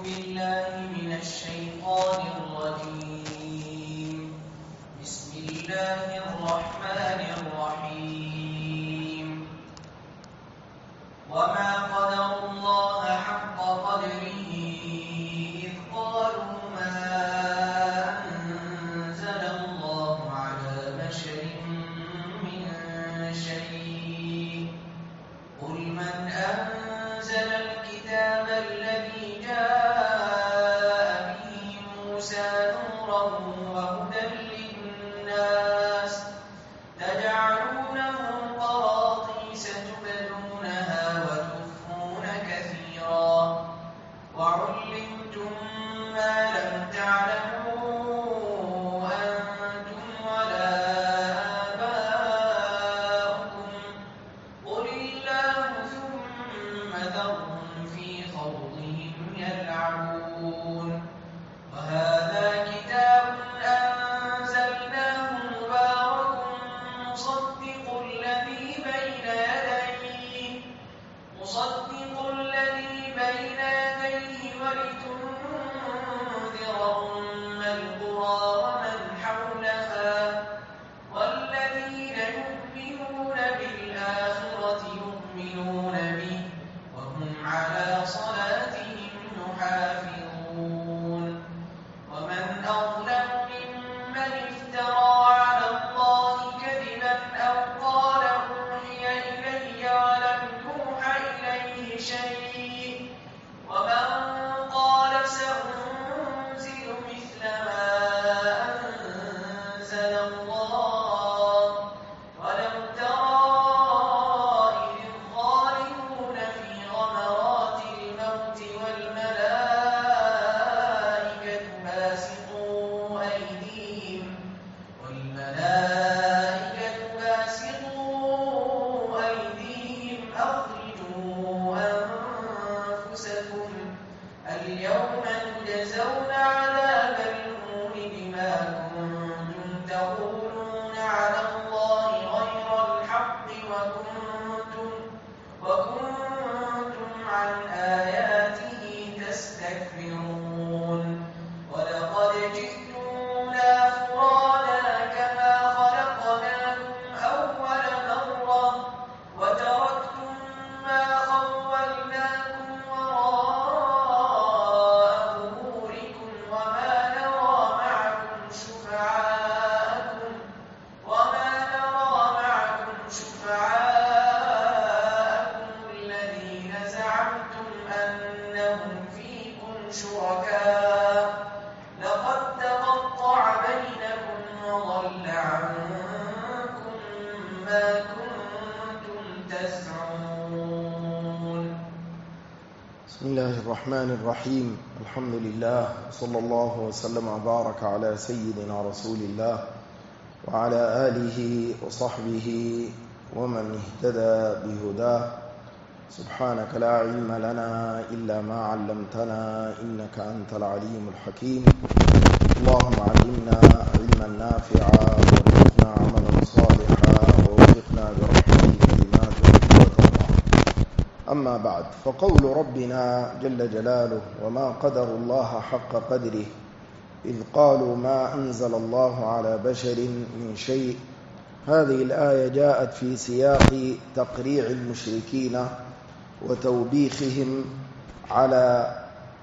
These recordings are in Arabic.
بالله من الشيطان الرجيم. بسم الله الرحمن الرحيم. وما قدروا الله حق قدره إذ قالوا ما أنزل الله على بشر من شيء قل من أنزل الكتاب الذي جاء به موسى نورا وهدى للناس تجعلونه قراطيس تبدونها وتخفون كثيرا وعلمتم ما لم تعلموا أنتم ولا آباؤكم قل الله ثم ذرهم في خوضهم يلعبون. وهذا كتاب أنزلناه مبارك مصدق الذي بين يديه ولتنذر أم القرى ومن حولها والذين يؤمنون بالآخرة يؤمنون به وهم على صلاتهم يحافظون. ومن أظلم ممن افترى على الله كذبا أو قال أوحي إلي ولم يوحى إليه شيء ومن قال سأنزل مثل ما أنزل الله ولو ترى إذ الظالمون في غمرات الموت والملائكة باسطوا أيديهم أخرجوا أنفسكم اليوم تجزون عذاب الهون بما كنتم تقولون على الله غير الحق وكنتم عن آياته تستكبرون. ولقد جئتمونا فرادا كما خلقناكم أول مرة وتركتم ما خولناكم وراء ظهوركم وما نرى معكم شفعاءكم الذين زعمتم أنهم فيكم شركاء لقد تقطع بينكم وضل عنكم ما كنتم تزعمون. بسم الله الرحمن الرحيم. الحمد لله صلى الله وسلم وبارك على سيدنا رسول الله وعلى آله وصحبه ومن اهتدى بهداه. سبحانك لا علم لنا إلا ما علمتنا إنك أنت العليم الحكيم. اللهم علمنا علما نافعا وارزقنا عملا صالحا ووفقنا برحمتك لما تحب وترضى. أما بعد، فقول ربنا جل جلاله وما قدر الله حق قدره إذ قالوا ما أنزل الله على بشر من شيء. هذه الآية جاءت في سياق تقريع المشركين وتوبيخهم على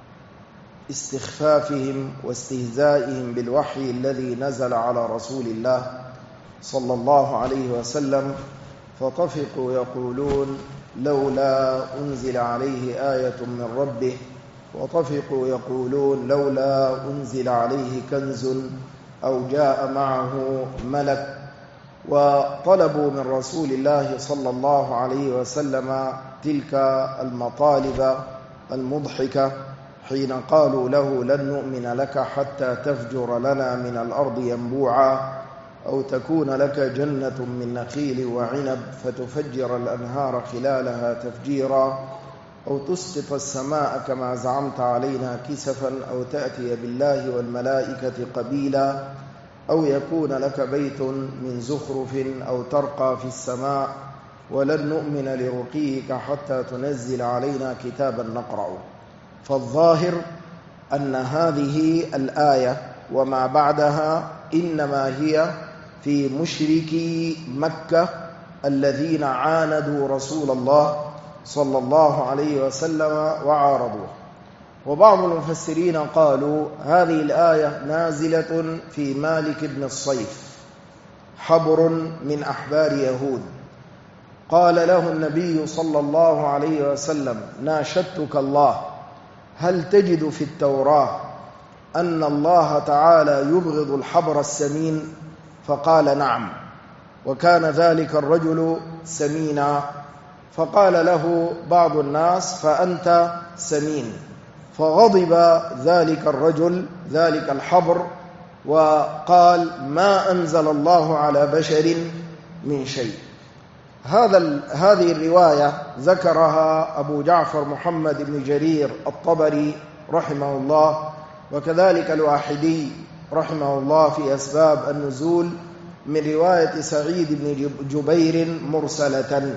استخفافهم واستهزائهم بالوحي الذي نزل على رسول الله صلى الله عليه وسلم، فطفقوا يقولون لولا أنزل عليه آية من ربه، وطفقوا يقولون لولا أنزل عليه كنز أو جاء معه ملك، وطلبوا من رسول الله صلى الله عليه وسلم تلك المطالب المضحكة حين قالوا له لن نؤمن لك حتى تفجر لنا من الأرض ينبوعا أو تكون لك جنة من نخيل وعنب فتفجر الأنهار خلالها تفجيرا أو تسقط السماء كما زعمت علينا كسفا أو تأتي بالله والملائكة قبيلا أو يكون لك بيت من زخرف أو ترقى في السماء ولن نؤمن لرقيك حتى تنزل علينا كتابا نقرأ. فالظاهر أن هذه الآية وما بعدها إنما هي في مشركي مكة الذين عاندوا رسول الله صلى الله عليه وسلم وعارضوه. وبعض المفسرين قالوا هذه الآية نازلة في مالك بن الصيف، حبر من أحبار يهود، قال له النبي صلى الله عليه وسلم: ناشدتك الله، هل تجد في التوراة أن الله تعالى يبغض الحبر السمين؟ فقال: نعم. وكان ذلك الرجل سمينا، فقال له بعض الناس: فأنت سمين. فغضب ذلك الرجل ذلك الحبر وقال: ما أنزل الله على بشر من شيء. هذه الرواية ذكرها أبو جعفر محمد بن جرير الطبري رحمه الله، وكذلك الواحدي رحمه الله في أسباب النزول من رواية سعيد بن جبير مرسلة.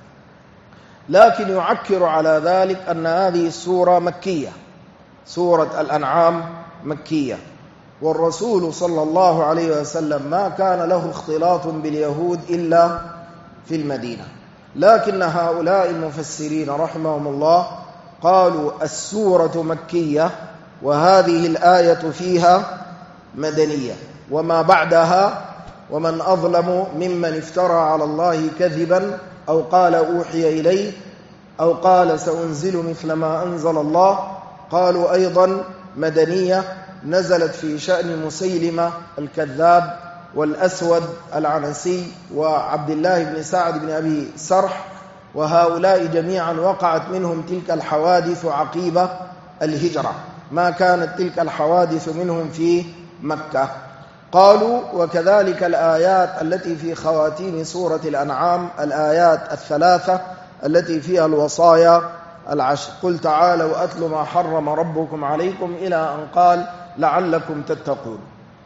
لكن يعكر على ذلك أن هذه السورة مكية، سورة الأنعام مكية، والرسول صلى الله عليه وسلم ما كان له اختلاط باليهود إلا في المدينة. لكن هؤلاء المفسرين رحمهم الله قالوا السورة مكية وهذه الآية فيها مدنية، وما بعدها: ومن أظلم ممن افترى على الله كذبا أو قال أوحي إليه أو قال سأنزل مثل ما أنزل الله. قالوا أيضا مدنية، نزلت في شأن مسيلمة الكذاب والأسود العنسي وعبد الله بن سعد بن أبي سرح، وهؤلاء جميعا وقعت منهم تلك الحوادث عقيبة الهجرة، ما كانت تلك الحوادث منهم في مكة. قالوا وكذلك الآيات التي في خواتيم سورة الأنعام، الآيات الثلاثة التي فيها الوصايا العشر: قل تعالوا أتل ما حرم ربكم عليكم إلى أن قال لعلكم تتقون.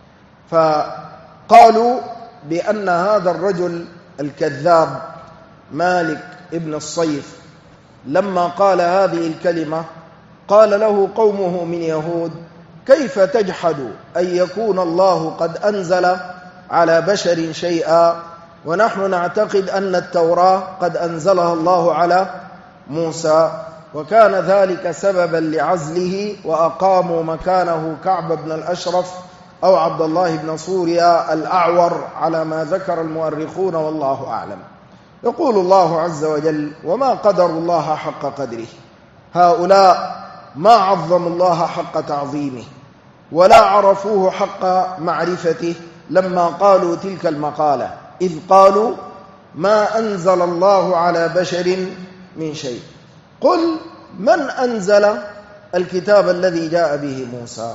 فقالوا بأن هذا الرجل الكذاب مالك ابن الصيف لما قال هذه الكلمة قال له قومه من يهود: كيف تجحد أن يكون الله قد أنزل على بشر شيئا ونحن نعتقد أن التوراة قد أنزلها الله على موسى؟ وكان ذلك سببا لعزله، وأقاموا مكانه كعب بن الأشرف أو عبد الله بن سوريا الأعور على ما ذكر المؤرخون، والله أعلم. يقول الله عز وجل: وما قدر الله حق قدره. هؤلاء ما عظموا الله حق تعظيمه ولا عرفوه حق معرفته لما قالوا تلك المقالة، إذ قالوا ما أنزل الله على بشر من شيء. قل من أنزل الكتاب الذي جاء به موسى؟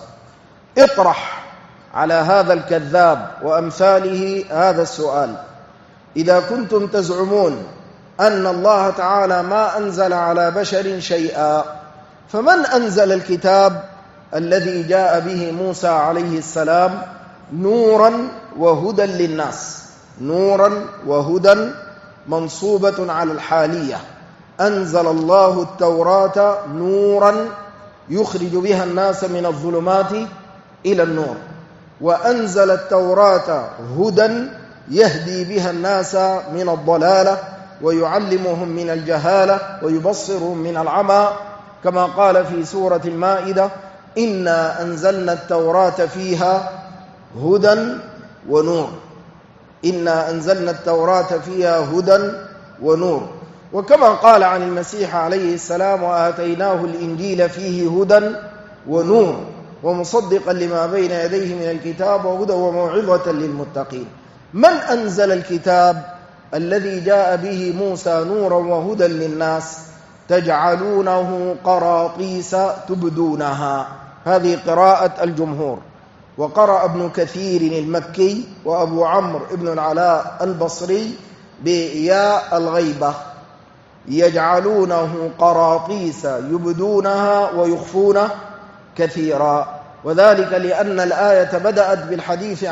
اطرح على هذا الكذاب وأمثاله هذا السؤال: إذا كنتم تزعمون أن الله تعالى ما أنزل على بشر شيئا، فمن أنزل الكتاب الذي جاء به موسى عليه السلام نورا وهدى للناس؟ نورا وهدى منصوبة على الحالية. أنزل الله التوراة نورا يخرج بها الناس من الظلمات إلى النور، وأنزل التوراة هدى يهدي بها الناس من الضلالة ويعلمهم من الجهالة ويبصرهم من العمى، كما قال في سورة المائدة: إنا أنزلنا التوراة فيها هدى ونور. إنا أنزلنا التوراة فيها هدى ونور. وكما قال عن المسيح عليه السلام: وآتيناه الإنجيل فيه هدى ونور ومصدقا لما بين يديه من الكتاب وهدى وموعظة للمتقين. من أنزل الكتاب الذي جاء به موسى نورا وهدى للناس؟ تجعلونه قراطيس تبدونها. هذه قراءة الجمهور. وقرأ ابن كثير المكي وأبو عمرو ابن العلاء البصري بياء الغيبة: يجعلونه قراطيس يبدونها ويخفون كثيرا. وذلك لأن الآية بدأت بالحديث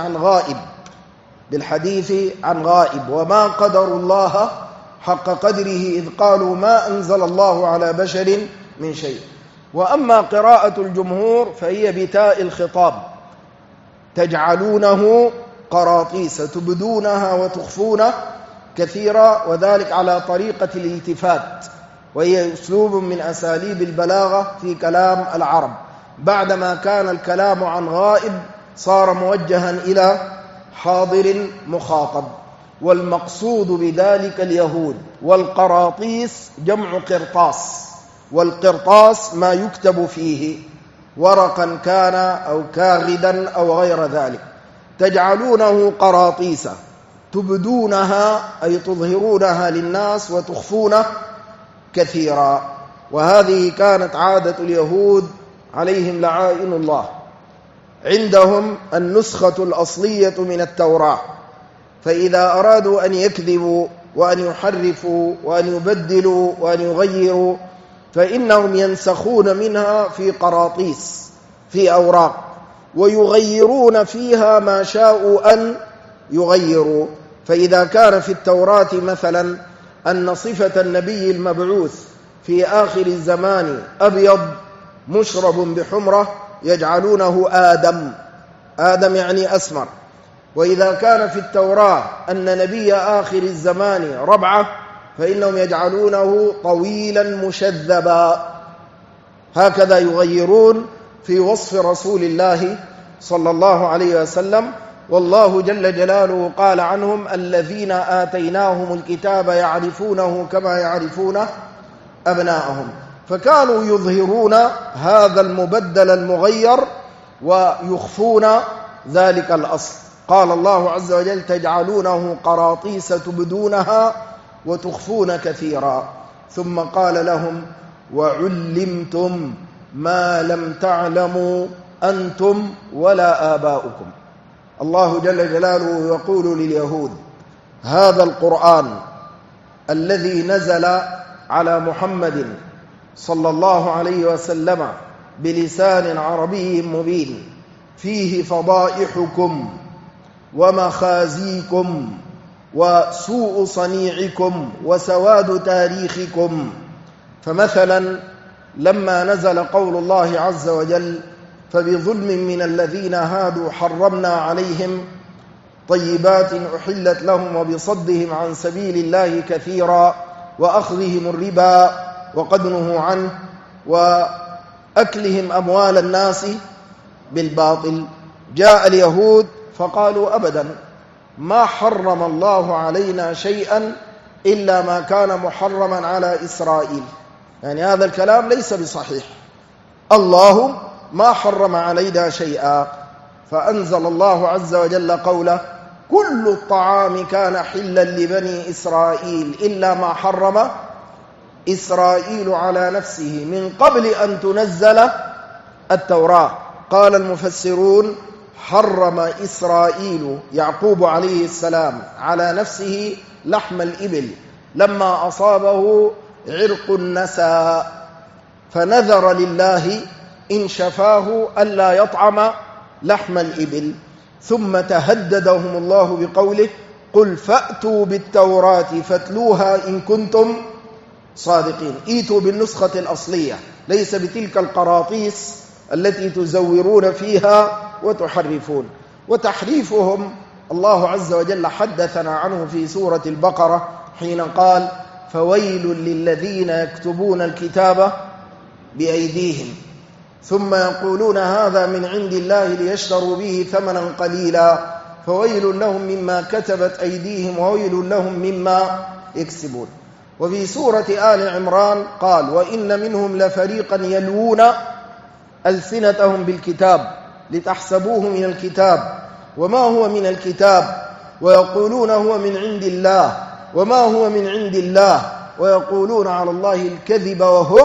عن غائب، وما قدر الله حق قدره إذ قالوا ما أنزل الله على بشر من شيء. وأما قراءة الجمهور فهي بتاء الخطاب، تجعلونه قراطيس تبدونها وتخفون كثيرا، وذلك على طريقة الالتفات، وهي أسلوب من أساليب البلاغة في كلام العرب. بعدما كان الكلام عن غائب صار موجها إلى حاضر مخاطب، والمقصود بذلك اليهود. والقراطيس جمع قرطاس، والقرطاس ما يكتب فيه ورقا كان أو كاغدا أو غير ذلك. تجعلونه قراطيس تبدونها أي تظهرونها للناس وتخفون كثيرا. وهذه كانت عادة اليهود عليهم لعائن الله. عندهم النسخة الأصلية من التوراة، فإذا أرادوا أن يكذبوا وأن يحرفوا وأن يبدلوا وأن يغيروا فإنهم ينسخون منها في قراطيس في أوراق، ويغيرون فيها ما شاءوا أن يغيروا. فإذا كان في التوراة مثلا أن صفة النبي المبعوث في آخر الزمان أبيض مشرب بحمرة يجعلونه آدم يعني أسمر. وإذا كان في التوراة أن نبي آخر الزمان ربعة فإنهم يجعلونه طويلا مشذبا. هكذا يغيرون في وصف رسول الله صلى الله عليه وسلم. والله جل جلاله قال عنهم: الذين آتيناهم الكتاب يعرفونه كما يعرفون أبناءهم. فكانوا يظهرون هذا المبدل المغير ويخفون ذلك الأصل. قال الله عز وجل: تجعلونه قراطيس تبدونها وتخفون كثيرا. ثم قال لهم: وعلمتم ما لم تعلموا أنتم ولا آباؤكم. الله جل جلاله يقول لليهود: هذا القرآن الذي نزل على محمد صلى الله عليه وسلم بلسان عربي مبين فيه فضائحكم ومخازيكم وسوء صنيعكم وسواد تاريخكم. فمثلا لما نزل قول الله عز وجل: فبظلم من الذين هادوا حرمنا عليهم طيبات أحلت لهم وبصدهم عن سبيل الله كثيرا وأخذهم الربا وقد نهوا عنه وأكلهم أموال الناس بالباطل، جاء اليهود فقالوا: أبدا ما حرم الله علينا شيئا إلا ما كان محرما على إسرائيل. يعني هذا الكلام ليس بصحيح، الله ما حرم علينا شيئا. فأنزل الله عز وجل قوله: كل الطعام كان حلا لبني إسرائيل إلا ما حرم إسرائيل على نفسه من قبل أن تنزل التوراة. قال المفسرون: حرم إسرائيل يعقوب عليه السلام على نفسه لحم الإبل لما أصابه عرق النسى، فنذر لله إن شفاه ألا يطعم لحم الإبل. ثم تهددهم الله بقوله: قل فأتوا بالتوراة فاتلوها إن كنتم صادقين. إيتوا بالنسخة الأصلية، ليس بتلك القراطيس التي تزورون فيها وتحرفون. وتحريفهم الله عز وجل حدثنا عنه في سورة البقرة حين قال: فويل للذين يكتبون الكتاب بأيديهم ثم يقولون هذا من عند الله ليشتروا به ثمنا قليلا فويل لهم مما كتبت أيديهم وويل لهم مما يكسبون. وفي سورة آل عمران قال: وإن منهم لفريقا يلوون ألسنتهم بالكتاب لتحسبوه من الكتاب وما هو من الكتاب ويقولون هو من عند الله وما هو من عند الله ويقولون على الله الكذب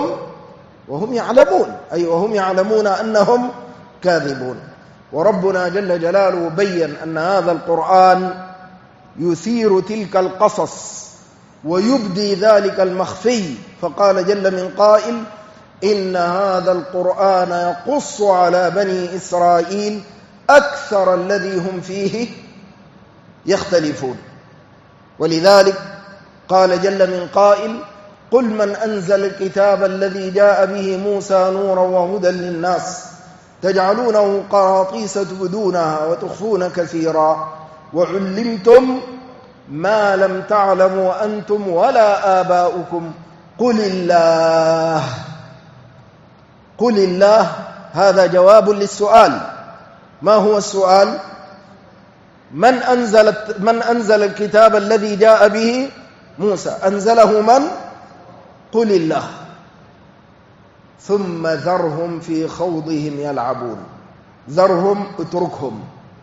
وهم يعلمون، أي وهم يعلمون أنهم كاذبون. وربنا جل جلاله بين أن هذا القرآن يثير تلك القصص ويبدي ذلك المخفي، فقال جل من قائل: إن هذا القرآن يقص على بني إسرائيل أكثر الذي هم فيه يختلفون. ولذلك قال جل من قائل: قل من أنزل الكتاب الذي جاء به موسى نورا وهدى للناس تجعلونه قراطيس تبدونها وتخفون كثيرا وعلمتم ما لم تعلموا أنتم ولا آباؤكم قل الله. قل الله هذا جواب للسؤال. ما هو السؤال؟ من أنزل الكتاب الذي جاء به موسى؟ أنزله من؟ قل الله. ثم ذرهم في خوضهم يلعبون. ذرهم، اتركهم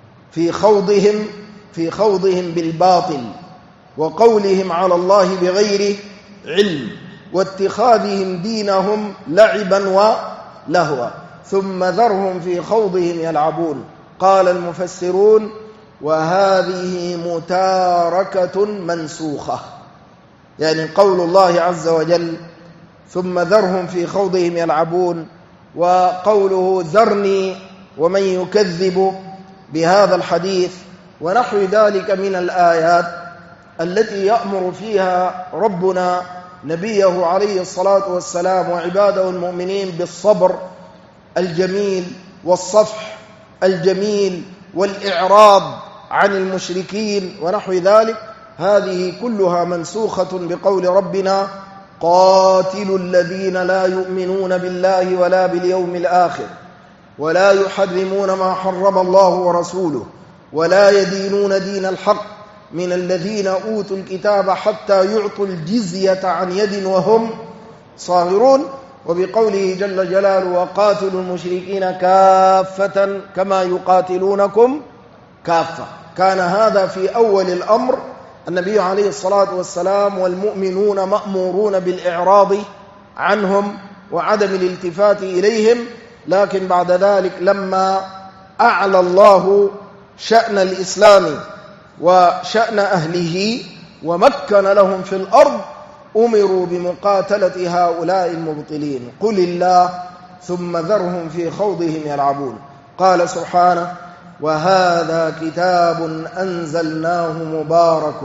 في خوضهم بالباطل وقولهم على الله بغير علم واتخاذهم دينهم لعبا ولهوا. ثم ذرهم في خوضهم يلعبون. قال المفسرون: وهذه متاركة منسوخة، يعني قول الله عز وجل ثم ذرهم في خوضهم يلعبون، وقوله ذرني ومن يكذب بهذا الحديث ونحو ذلك من الآيات التي يأمر فيها ربنا نبيه عليه الصلاة والسلام وعباده المؤمنين بالصبر الجميل والصفح الجميل والإعراض عن المشركين ونحو ذلك. هذه كلها منسوخة بقول ربنا: قاتلوا الذين لا يؤمنون بالله ولا باليوم الآخر ولا يحرمون ما حرم الله ورسوله ولا يدينون دين الحق من الذين أوتوا الكتاب حتى يعطوا الجزية عن يد وهم صاغرون. وبقوله جل جلاله: وقاتلوا المشركين كافة كما يقاتلونكم كافة. كان هذا في أول الأمر. النبي عليه الصلاة والسلام والمؤمنون مأمورون بالإعراض عنهم وعدم الالتفات إليهم، لكن بعد ذلك لما أعلى الله شأن الإسلام وشأن أهله ومكن لهم في الأرض أمروا بمقاتلة هؤلاء المبطلين. قل الله ثم ذرهم في خوضهم يلعبون. قال سبحانه: وهذا كتاب أنزلناه مبارك.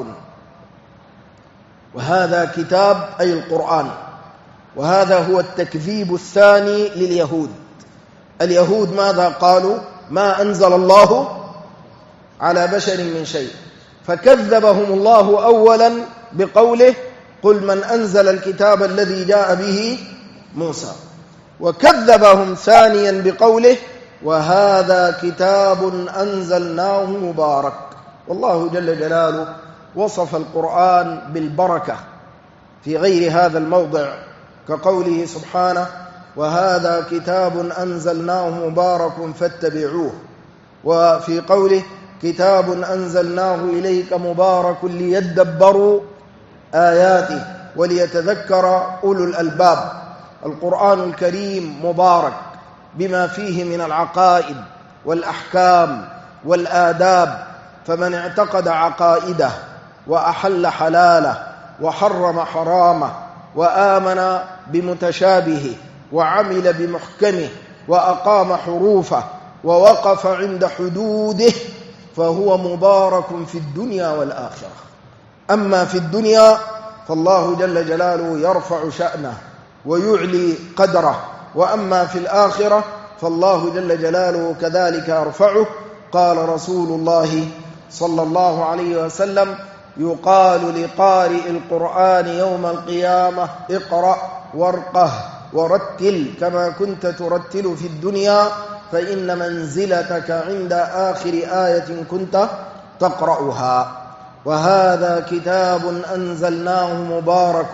وهذا كتاب أي القرآن، وهذا هو التكذيب الثاني لليهود. اليهود ماذا قالوا؟ ما أنزل الله على بشر من شيء، فكذبهم الله أولا بقوله: قل من أنزل الكتاب الذي جاء به موسى، وكذبهم ثانيا بقوله: وهذا كتاب أنزلناه مبارك. والله جل جلاله وصف القرآن بالبركة في غير هذا الموضع كقوله سبحانه: وهذا كتاب أنزلناه مبارك فاتبعوه، وفي قوله: كتاب أنزلناه إليك مبارك ليدبروا آياته وليتذكر أولو الألباب. القرآن الكريم مبارك بما فيه من العقائد والأحكام والآداب، فمن اعتقد عقائده وأحل حلاله وحرم حرامه وآمن بمتشابهه وعمل بمحكمه وأقام حروفه ووقف عند حدوده فهو مبارك في الدنيا والآخرة. أما في الدنيا فالله جل جلاله يرفع شأنه ويعلي قدره، وأما في الآخرة فالله جل جلاله كذلك يرفعه. قال رسول الله صلى الله عليه وسلم: يقال لقارئ القرآن يوم القيامة: اقرأ وارقه ورتل كما كنت ترتل في الدنيا، فإن منزلتك عند آخر آية كنت تقرأها. وهذا كتاب أنزلناه مبارك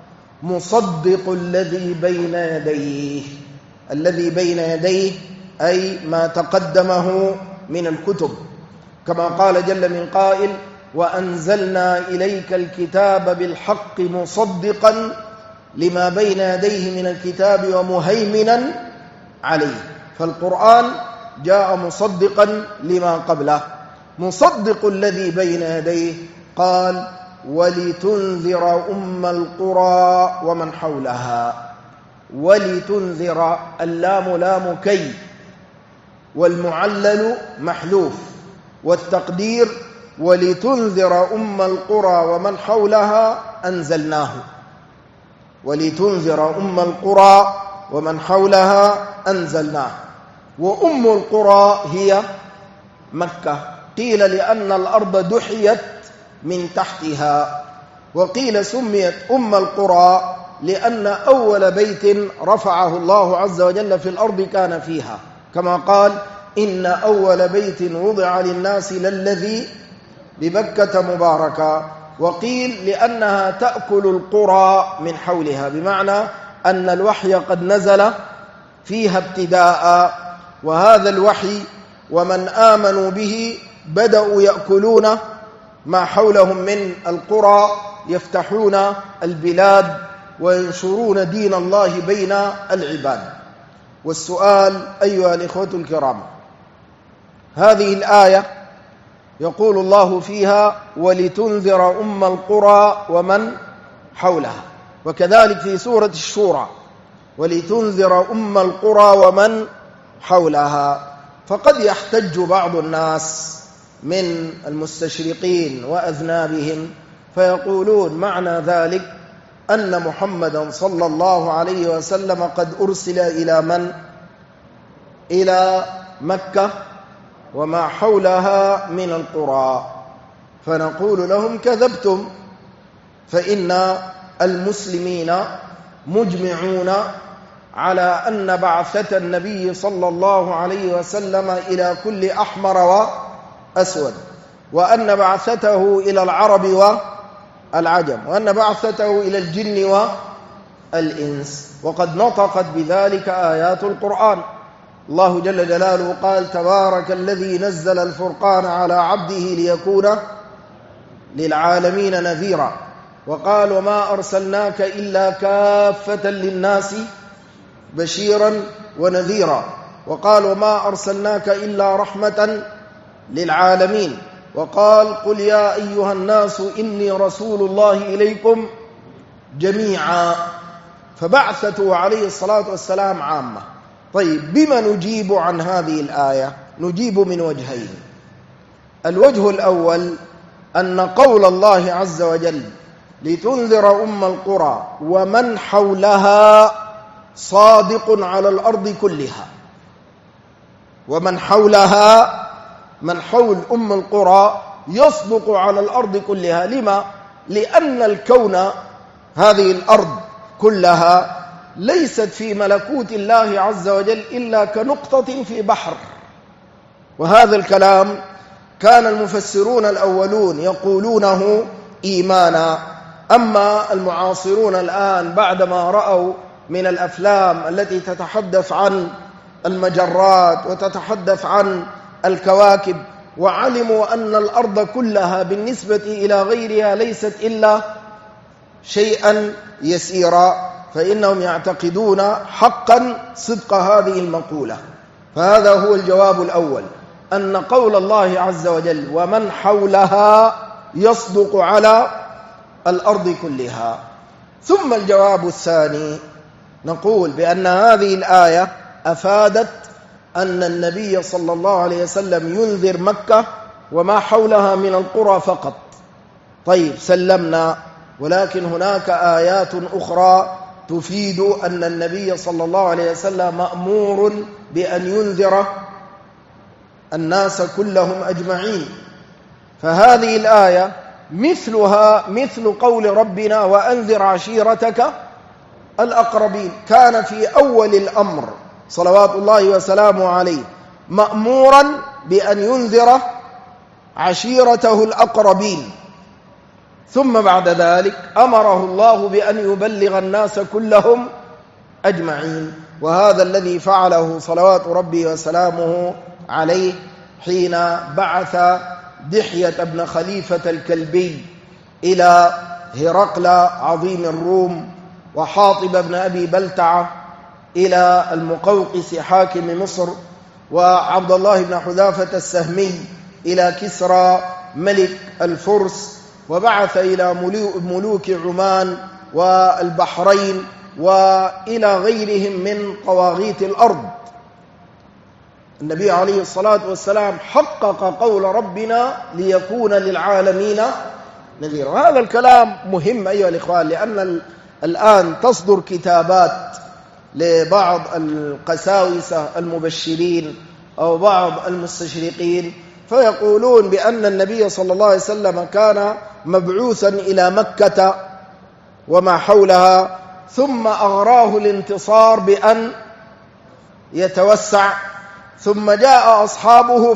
مصدق الذي بين يديه. الذي بين يديه أي ما تقدمه من الكتب، كما قال جل من قائل: وأنزلنا إليك الكتاب بالحق مصدقا لما بين يديه من الكتاب ومهيمنا عليه. فالقرآن جاء مصدقا لما قبله، مصدق الذي بين يديه. قال: ولتنذر أم القرى ومن حولها. ولتنذر، اللام لام كي، والمعلل محذوف، والتقدير ولتنذر أم القرى ومن حولها أنزلناه. ولتنذر أم القرى ومن حولها أنزلناه. وأم القرى هي مكة، قيل لأن الأرض دحيت من تحتها، وقيل سميت أم القرى لأن أول بيت رفعه الله عز وجل في الأرض كان فيها، كما قال إن أول بيت وضع للناس للذي بمكة مباركا. وقيل لأنها تأكل القرى من حولها، بمعنى أن الوحي قد نزل فيها ابتداء، وهذا الوحي ومن آمنوا به بدأوا يأكلون ما حولهم من القرى، يفتحون البلاد وينشرون دين الله بين العباد. والسؤال أيها الإخوة الكرام، هذه الآية يقول الله فيها ولتنذر أم القرى ومن حولها، وكذلك في سورة الشورى ولتنذر أم القرى ومن حولها. فقد يحتج بعض الناس من المستشرقين وأذنابهم فيقولون معنى ذلك أن محمدا صلى الله عليه وسلم قد أرسل إلى من؟ إلى مكة وما حولها من القرى. فنقول لهم كذبتم، فإن المسلمين مجمعون على أن بعثة النبي صلى الله عليه وسلم إلى كل أحمر وأسود، وأن بعثته إلى العرب والعجم، وأن بعثته إلى الجن والإنس، وقد نطقت بذلك آيات القرآن. الله جل جلاله قال تبارك الذي نزل الفرقان على عبده ليكون للعالمين نذيرا، وقال وما أرسلناك إلا كافة للناس بشيرا ونذيرا، وقال وما أرسلناك إلا رحمة للعالمين، وقال قل يا أيها الناس إني رسول الله إليكم جميعا. فبعثته عليه الصلاة والسلام عامة. طيب بما نجيب عن هذه الآية؟ نجيب من وجهين. الوجه الأول أن قول الله عز وجل لتنذر أم القرى ومن حولها صادق على الأرض كلها، ومن حولها من حول أم القرى يصدق على الأرض كلها. لما؟ لأن الكون هذه الأرض كلها ليست في ملكوت الله عز وجل إلا كنقطة في بحر. وهذا الكلام كان المفسرون الأولون يقولونه إيمانا. أما المعاصرون الآن بعدما رأوا من الأفلام التي تتحدث عن المجرات وتتحدث عن الكواكب، وعلموا أن الأرض كلها بالنسبة إلى غيرها ليست إلا شيئا يسيرا، فإنهم يعتقدون حقا صدق هذه المقولة. فهذا هو الجواب الأول، أن قول الله عز وجل ومن حولها يصدق على الأرض كلها. ثم الجواب الثاني نقول بأن هذه الآية أفادت أن النبي صلى الله عليه وسلم ينذر مكة وما حولها من القرى فقط. طيب سلمنا، ولكن هناك آيات أخرى تفيد أن النبي صلى الله عليه وسلم مأمور بأن ينذر الناس كلهم أجمعين. فهذه الآية مثلها مثل قول ربنا وأنذر عشيرتك الأقربين. كان في أول الأمر صلوات الله وسلامه عليه مأمورا بأن ينذر عشيرته الأقربين، ثم بعد ذلك أمره الله بأن يبلغ الناس كلهم أجمعين. وهذا الذي فعله صلوات ربي وسلامه عليه حين بعث دحية بن خليفة الكلبي إلى هرقل عظيم الروم، وحاطب بن أبي بلتعة إلى المقوقس حاكم مصر، وعبد الله بن حذافة السهمي إلى كسرى ملك الفرس، وبعث إلى ملوك عمان والبحرين وإلى غيرهم من طواغيت الأرض. النبي عليه الصلاة والسلام حقق قول ربنا ليكون للعالمين نذيرا. هذا الكلام مهم أيها الإخوان، لأن الآن تصدر كتابات لبعض القساوسة المبشرين أو بعض المستشرقين فيقولون بأن النبي صلى الله عليه وسلم كان مبعوثا إلى مكة وما حولها، ثم أغراه الانتصار بأن يتوسع، ثم جاء أصحابه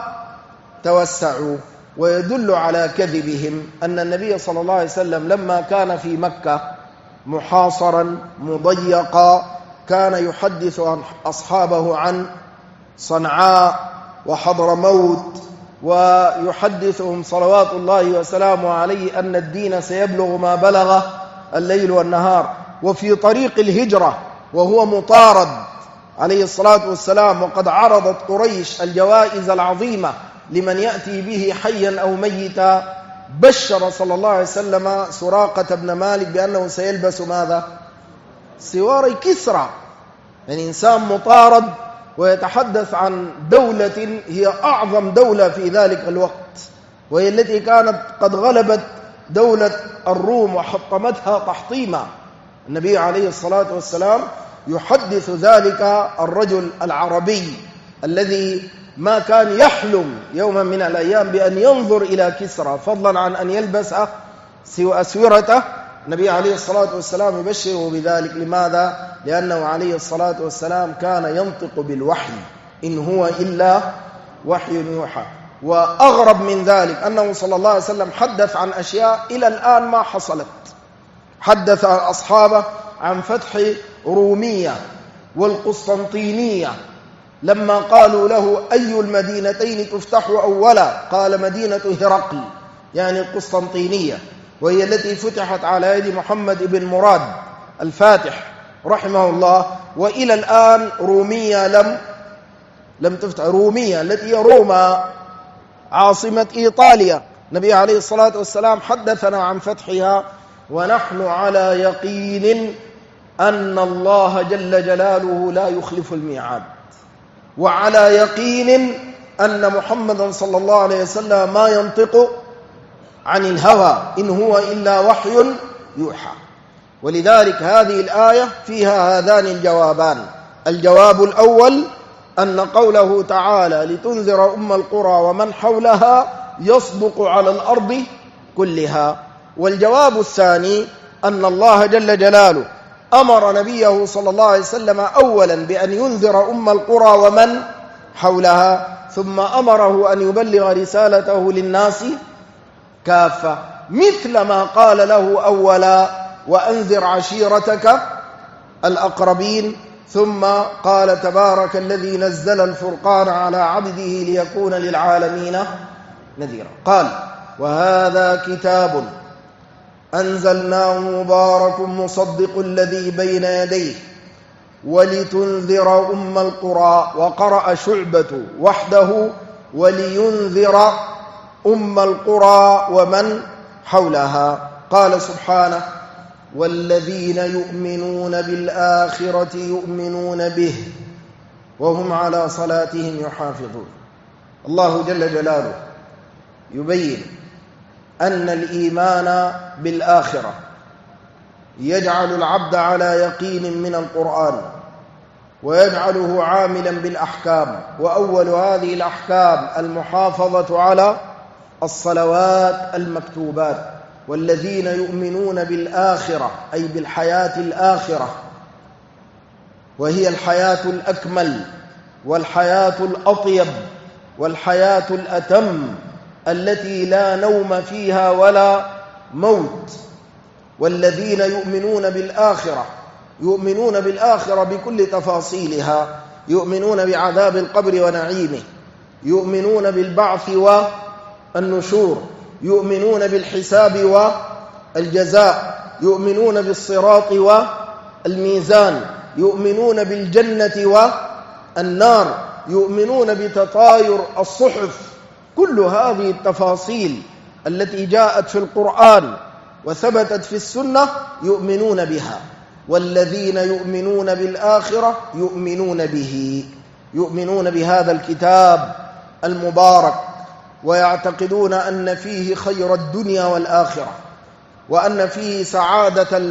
فتوسعوا. ويدل على كذبهم أن النبي صلى الله عليه وسلم لما كان في مكة محاصرا مضيقا كان يحدث أصحابه عن صنعاء وحضرموت، ويحدثهم صلوات الله وسلامه عليه أن الدين سيبلغ ما بلغ الليل والنهار. وفي طريق الهجرة وهو مطارد عليه الصلاة والسلام، وقد عرضت قريش الجوائز العظيمة لمن يأتي به حيا أو ميتا، بشر صلى الله عليه وسلم سراقة بن مالك بأنه سيلبس ماذا؟ سوار كسرى. يعني إنسان مطارد ويتحدث عن دولة هي أعظم دولة في ذلك الوقت، وهي التي كانت قد غلبت دولة الروم وحطمتها تحطيما. النبي عليه الصلاة والسلام يحدث ذلك الرجل العربي الذي ما كان يحلم يوما من الأيام بأن ينظر إلى كسرى فضلا عن أن يلبس أسورته. النبي عليه الصلاة والسلام يبشره بذلك. لماذا؟ لأنه عليه الصلاة والسلام كان ينطق بالوحي، إن هو إلا وحي يوحى. وأغرب من ذلك أنه صلى الله عليه وسلم حدث عن أشياء إلى الآن ما حصلت. حدث أصحابه عن فتح رومية والقسطنطينية، لما قالوا له أي المدينتين تفتح أولا؟ قال مدينة هرقل، يعني القسطنطينية، وهي التي فتحت على يد محمد بن مراد الفاتح رحمه الله. وإلى الآن رومية لم تفتح. رومية التي هي روما عاصمة إيطاليا، النبي عليه الصلاة والسلام حدثنا عن فتحها، ونحن على يقين أن الله جل جلاله لا يخلف الميعاد، وعلى يقين أن محمدا صلى الله عليه وسلم ما ينطق عن الهوى، إن هو إلا وحي يوحى. ولذلك هذه الآية فيها هذان الجوابان. الجواب الأول أن قوله تعالى لتنذر أم القرى ومن حولها يصدق على الأرض كلها. والجواب الثاني أن الله جل جلاله أمر نبيه صلى الله عليه وسلم أولا بأن ينذر أم القرى ومن حولها، ثم أمره أن يبلغ رسالته للناس كافة، مثل ما قال له أولا وأنذر عشيرتك الأقربين، ثم قال تبارك الذي نزل الفرقان على عبده ليكون للعالمين نذيرا. قال وهذا كتاب أنزلناه مبارك مصدق الذي بين يديه ولتنذر أم القرى. وقرأ شعبة وحده ولينذر أم القرى ومن حولها. قال سبحانه والذين يؤمنون بالآخرة يؤمنون به وهم على صلاتهم يحافظون. الله جل جلاله يبين أن الإيمان بالآخرة يجعل العبد على يقين من القرآن ويجعله عاملا بالأحكام. وأول هذه الأحكام المحافظة على الصلوات المكتوبات. والذين يؤمنون بالآخرة أي بالحياة الآخرة، وهي الحياة الأكمل والحياة الأطيب والحياة الأتم التي لا نوم فيها ولا موت. والذين يؤمنون بالآخرة يؤمنون بالآخرة بكل تفاصيلها، يؤمنون بعذاب القبر ونعيمه، يؤمنون بالبعث والنشور، يؤمنون بالحساب والجزاء، يؤمنون بالصراط والميزان، يؤمنون بالجنة والنار، يؤمنون بتطاير الصحف. كل هذه التفاصيل التي جاءت في القرآن وثبتت في السنة يؤمنون بها. والذين يؤمنون بالآخرة يؤمنون به، يؤمنون بهذا الكتاب المبارك، ويعتقدون أن فيه خير الدنيا والآخرة، وأن فيه سعادة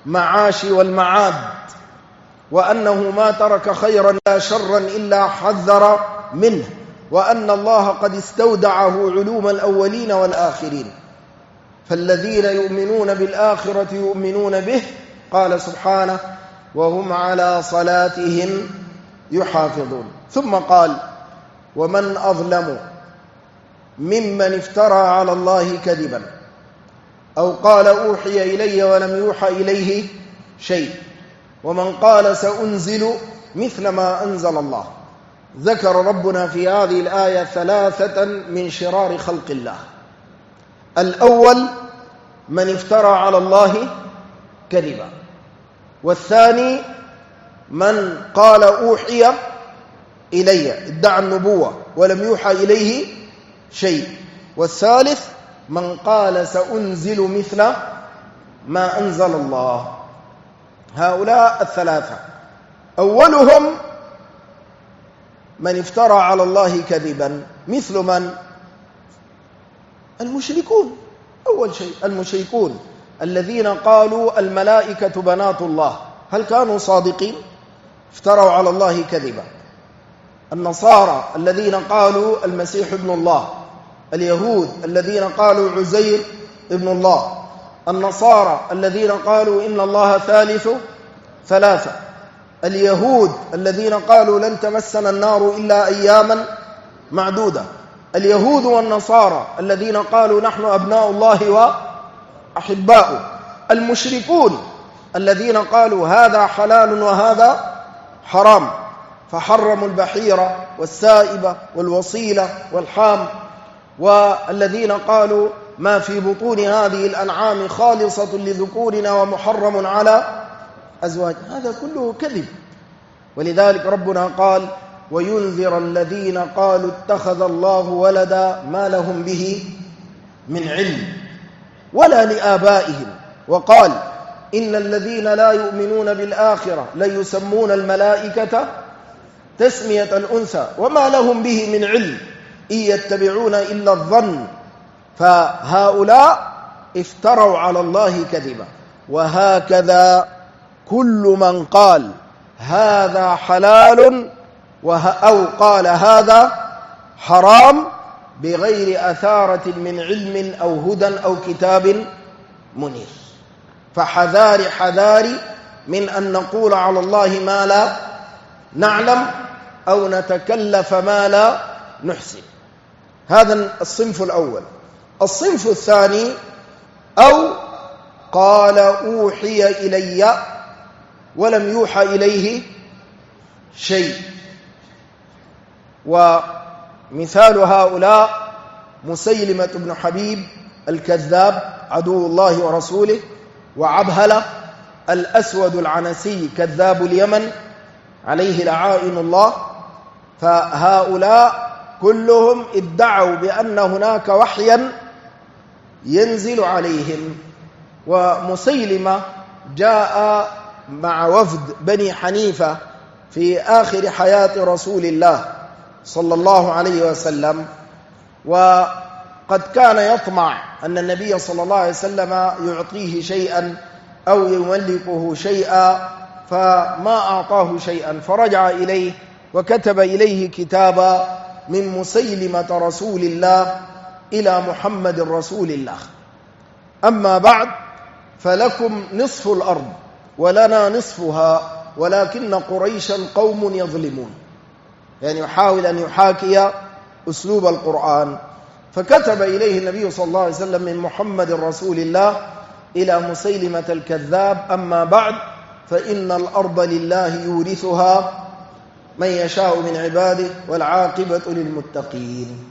المعاش والمعاد، وأنه ما ترك خيرا لا شرا إلا حذر منه، وأن الله قد استودعه علوم الأولين والآخرين. فالذين يؤمنون بالآخرة يؤمنون به، قال سبحانه: وهم على صلاتهم يحافظون. ثم قال: ومن أظلم ممن افترى على الله كذبا أو قال أوحي إلي ولم يوحى إليه شيء، ومن قال سأنزل مثل ما أنزل الله. ذكر ربنا في هذه الآية 3 من شرار خلق الله. الأول من افترى على الله كذبا، والثاني من قال أوحي إلي، ادعى النبوة ولم يوحى إليه شيء، والثالث من قال سأنزل مثل ما أنزل الله. هؤلاء 3. أولهم من افترى على الله كذبا، مثل من؟ المشركون. أول شيء المشركون الذين قالوا الملائكة بنات الله، هل كانوا صادقين؟ افتروا على الله كذبا. النصارى الذين قالوا المسيح ابن الله، اليهود الذين قالوا عزير ابن الله، النصارى الذين قالوا إن الله ثالث ثلاثة، اليهود الذين قالوا لن تمسنا النار إلا أياما معدودة، اليهود والنصارى الذين قالوا نحن أبناء الله وأحباؤه، المشركون الذين قالوا هذا حلال وهذا حرام، فحرموا البحيرة والسائبة والوصيلة والحام، والذين قالوا ما في بطون هذه الأنعام خالصة لذكورنا ومحرم على أزواج. هذا كله كذب. ولذلك ربنا قال: وينذر الذين قالوا اتخذ الله ولدا ما لهم به من علم ولا لآبائهم، وقال: إن الذين لا يؤمنون بالآخرة ليسمون الملائكة تسمية الأنثى وما لهم به من علم إن يتبعون إلا الظن. فهؤلاء افتروا على الله كذبا. وهكذا كل من قال هذا حلال أو قال هذا حرام بغير أثارة من علم أو هدى أو كتاب منير. فحذاري من أن نقول على الله ما لا نعلم أو نتكلف ما لا نحسن. هذا الصنف الأول. الصنف الثاني: أو قال أوحي إلي ولم يوحى إليه شيء. ومثال هؤلاء مسيلمة بن حبيب الكذاب عدو الله ورسوله، وعبهلة الأسود العنسي كذاب اليمن عليه لعائن الله. فهؤلاء كلهم ادعوا بأن هناك وحيا ينزل عليهم. ومسيلمة جاء مع وفد بني حنيفة في آخر حياة رسول الله صلى الله عليه وسلم، وقد كان يطمع أن النبي صلى الله عليه وسلم يعطيه شيئا أو يملكه شيئا، فما أعطاه شيئا، فرجع إليه وكتب إليه كتابا من مسيلمة رسول الله إلى محمد رسول الله: أما بعد فلكم نصف الأرض ولنا نصفها ولكن قريشا قوم يظلمون. يعني يحاول أن يحاكي أسلوب القرآن. فكتب إليه النبي صلى الله عليه وسلم من محمد رسول الله إلى مسيلمة الكذاب: أما بعد فإن الأرض لله يورثها من يشاء من عباده والعاقبة للمتقين.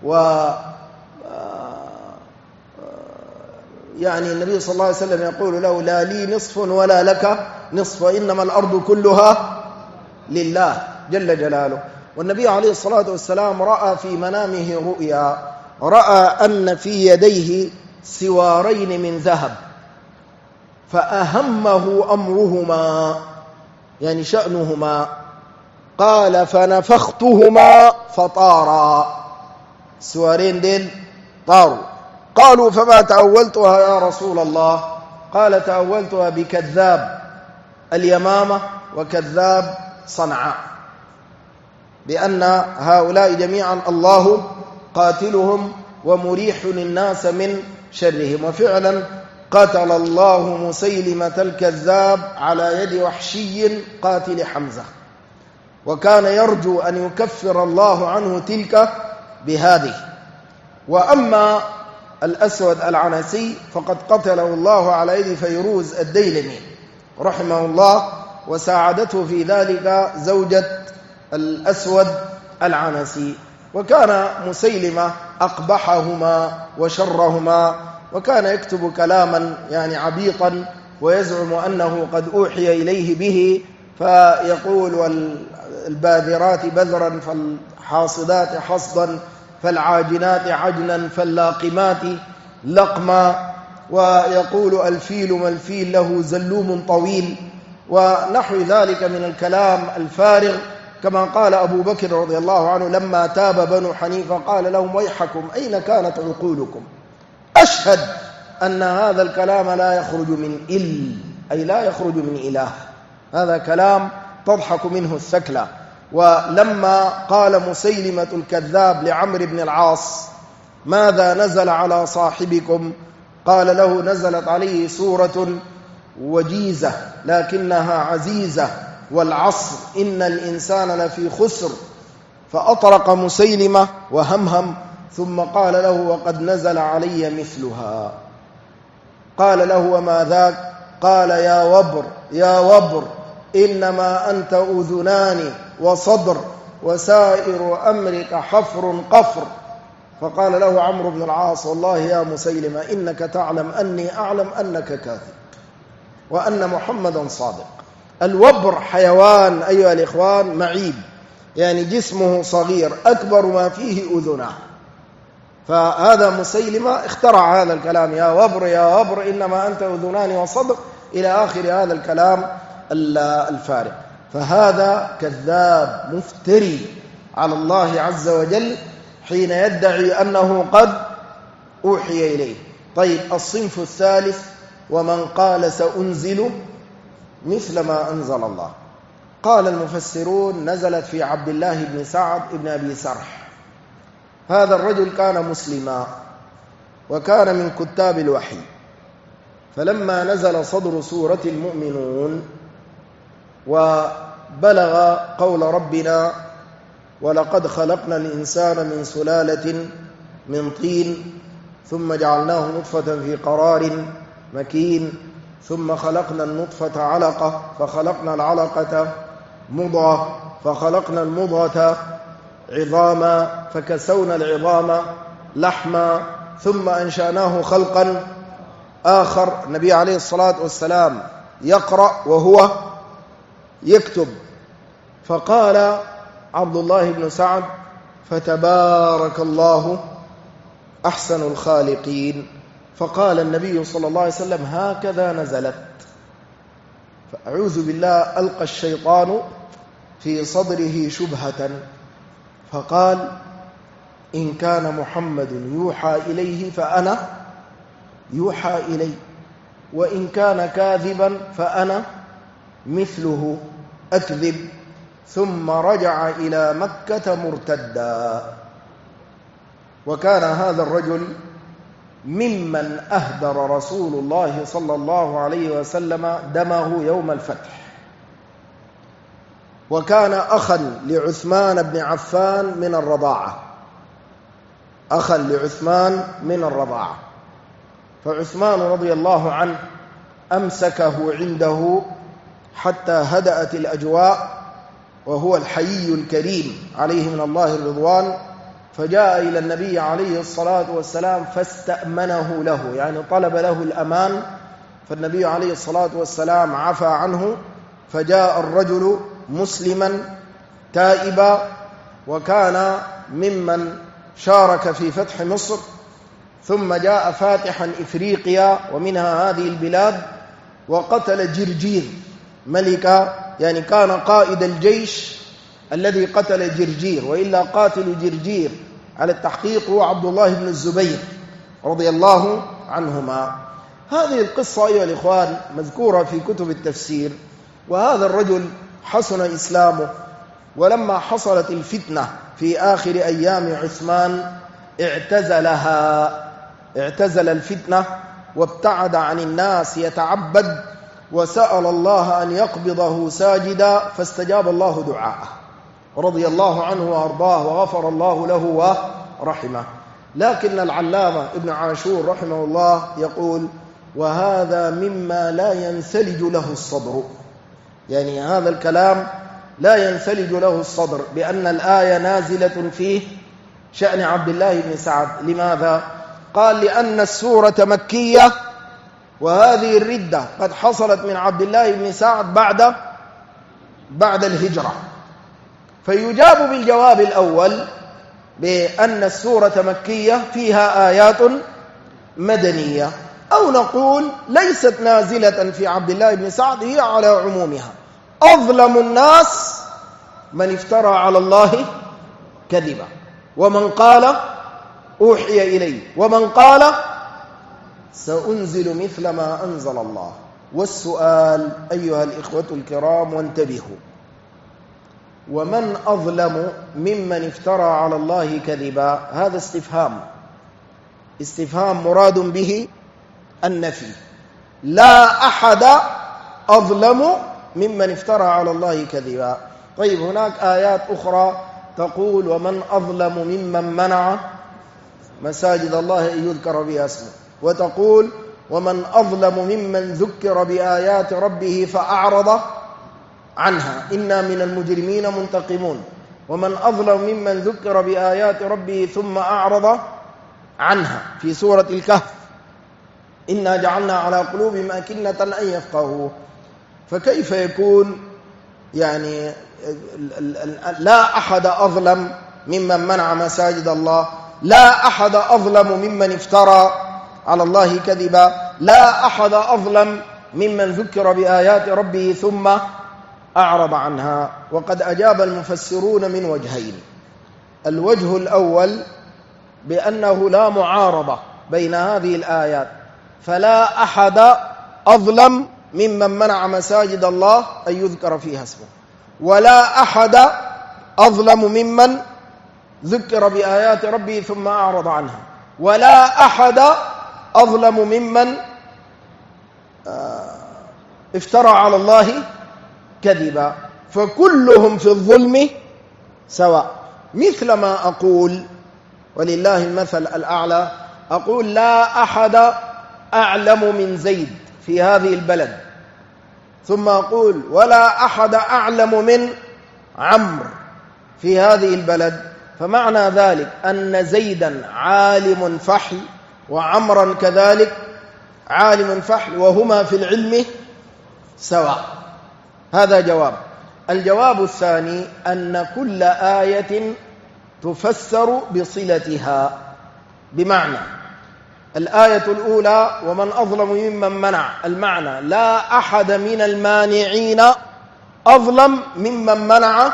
يعني النبي صلى الله عليه وسلم يقول له: لا لي نصف ولا لك نصف، إنما الأرض كلها لله جل جلاله. والنبي عليه الصلاة والسلام رأى في منامه رؤيا، رأى أن في يديه سوارين من ذهب، فأهمه أمرهما، يعني شأنهما. قال: فنفختهما فطارا، السوارين دين طاروا. قالوا: فما تأولتها يا رسول الله؟ قال تأولتها بكذاب اليمامة وكذاب صنعاء، بأن هؤلاء جميعا الله قاتلهم ومريح الناس من شرهم. وفعلا قتل الله مسيلمة الكذاب على يد وحشي قاتل حمزة، وكان يرجو أن يكفر الله عنه تلك بهذه. وأما الأسود العنسي فقد قتله الله على يد فيروز الديلمي رحمه الله، وساعدته في ذلك زوجة الأسود العنسي. وكان مسيلمة أقبحهما وشرهما، وكان يكتب كلاما يعني عبيطا ويزعم أنه قد أوحي إليه به، فيقول والباذرات بذرا فالحاصدات حصدا فالعاجنات عجنا فاللاقمات لقما، ويقول الفيل ما الفيل له زلوم طويل، ونحو ذلك من الكلام الفارغ. كما قال أبو بكر رضي الله عنه لما تاب بنو حنيفة قال لهم ويحكم أين كانت عقولكم؟ أشهد أن هذا الكلام لا يخرج من أي لا يخرج من إله، هذا كلام تضحك منه الثكلى. ولما قال مسيلمة الكذاب لعمرو بن العاص ماذا نزل على صاحبكم؟ قال له نزلت عليه سورة وجيزة لكنها عزيزة والعصر إن الإنسان لفي خسر، فأطرق مسيلمة وهمهم ثم قال له وقد نزل علي مثلها. قال له وما ذاك؟ قال يا وبر إنما أنت أذنان وصدر وسائر أمرك حفر قفر. فقال له عمرو بن العاص والله يا مسيلمة إنك تعلم أني أعلم أنك كاذب وأن محمدا صادق. الوبر حيوان أيها الإخوان معيب، يعني جسمه صغير أكبر ما فيه أذناه، فهذا مسيلمة اخترع هذا الكلام يا وبر إنما أنت أذنان وصدر إلى آخر هذا الكلام الفارغ. فهذا كذاب مفتري على الله عز وجل حين يدعي أنه قد أوحي إليه. طيب الصنف الثالث ومن قال سأنزل مثل ما أنزل الله. قال المفسرون نزلت في عبد الله بن سعد بن أبي سرح. هذا الرجل كان مسلما وكان من كتاب الوحي، فلما نزل صدر سورة المؤمنون وبلغ قول ربنا ولقد خلقنا الإنسان من سلالة من طين ثم جعلناه نطفة في قرار مكين ثم خلقنا النطفة علقة فخلقنا العلقة مضغة فخلقنا المضغة عظاما فكسونا العظام لحما ثم أنشأناه خلقا آخر. النبي عليه الصلاة والسلام يقرأ وهو يكتب، فقال عبد الله بن سعد فتبارك الله أحسن الخالقين. فقال النبي صلى الله عليه وسلم هكذا نزلت. فأعوذ بالله ألقى الشيطان في صدره شبهة فقال إن كان محمد يوحى إليه فأنا يوحى إلي، وإن كان كاذبا فأنا مثله أكذب. ثم رجع إلى مكة مرتدا. وكان هذا الرجل ممن أهدر رسول الله صلى الله عليه وسلم دمه يوم الفتح، وكان أخا لعثمان بن عفان من الرضاعة، أخا لعثمان من الرضاعة. فعثمان رضي الله عنه أمسكه عنده حتى هدأت الأجواء، وهو الحيي الكريم عليه من الله الرضوان، فجاء إلى النبي عليه الصلاة والسلام فاستأمنه له، يعني طلب له الأمان، فالنبي عليه الصلاة والسلام عفى عنه، فجاء الرجل مسلما تائبا، وكان ممن شارك في فتح مصر، ثم جاء فاتحا إفريقيا ومنها هذه البلاد، وقتل جرجير ملك، يعني كان قائد الجيش الذي قتل جرجير، وإلا قاتل جرجير على التحقيق هو عبد الله بن الزبير رضي الله عنهما. هذه القصة أيها الإخوان مذكورة في كتب التفسير. وهذا الرجل حسن إسلامه، ولما حصلت الفتنة في آخر أيام عثمان اعتزل الفتنة وابتعد عن الناس يتعبد، وسأل الله أن يقبضه ساجدا، فاستجاب الله دعاءه رضي الله عنه وأرضاه وغفر الله له ورحمه. لكن العلامة ابن عاشور رحمه الله يقول: وهذا مما لا ينسلج له الصدر، يعني هذا الكلام لا ينسلج له الصدر بأن الآية نازلة فيه شأن عبد الله بن سعد. لماذا؟ قال: لأن السورة مكية، وهذه الردة قد حصلت من عبد الله بن سعد بعد الهجرة. فيجاب بالجواب الأول بأن السورة مكية فيها آيات مدنية، أو نقول ليست نازلة في عبد الله بن سعد، هي على عمومها. أظلم الناس من افترى على الله كذبا، ومن قال أوحي إليه، ومن قال سأنزل مثل ما أنزل الله. والسؤال أيها الإخوة الكرام وانتبهوا: ومن أظلم ممن افترى على الله كذبا؟ هذا استفهام مراد به النفي. لا أحد أظلم ممن افترى على الله كذبا. طيب، هناك آيات أخرى تقول: ومن أظلم ممن منع مساجد الله أن يذكر بها اسمه، وتقول: ومن أظلم ممن ذكر بآيات ربه فأعرض عنها إنا من المجرمين منتقمون. ومن أظلم ممن ذكر بآيات ربه ثم أعرض عنها في سورة الكهف إنا جعلنا على قلوبهم أكنة أن يفقهوا. فكيف يكون يعني لا أحد أظلم ممن منع مساجد الله، لا أحد أظلم ممن افترى على الله كذبا، لا أحد أظلم ممن ذكر بآيات ربه ثم أعرض عنها؟ وقد أجاب المفسرون من وجهين. الوجه الأول بأنه لا معارضة بين هذه الآيات، فلا أحد أظلم ممن منع مساجد الله أن يذكر فيها اسمه، ولا أحد أظلم ممن ذكر بآيات ربه ثم أعرض عنها، ولا أحد أظلم ممن افترى على الله كذبا. فكلهم في الظلم سواء. مثل ما أقول ولله المثل الأعلى، أقول: لا أحد أعلم من زيد في هذه البلد، ثم أقول: ولا أحد أعلم من عمرو في هذه البلد. فمعنى ذلك أن زيدا عالم فحل، وعمرا كذلك عالم فحل، وهما في العلم سواء. هذا جواب. الجواب الثاني أن كل آية تفسر بصلتها، بمعنى الآية الأولى: ومن أظلم ممن منع، المعنى لا أحد من المانعين أظلم ممن منع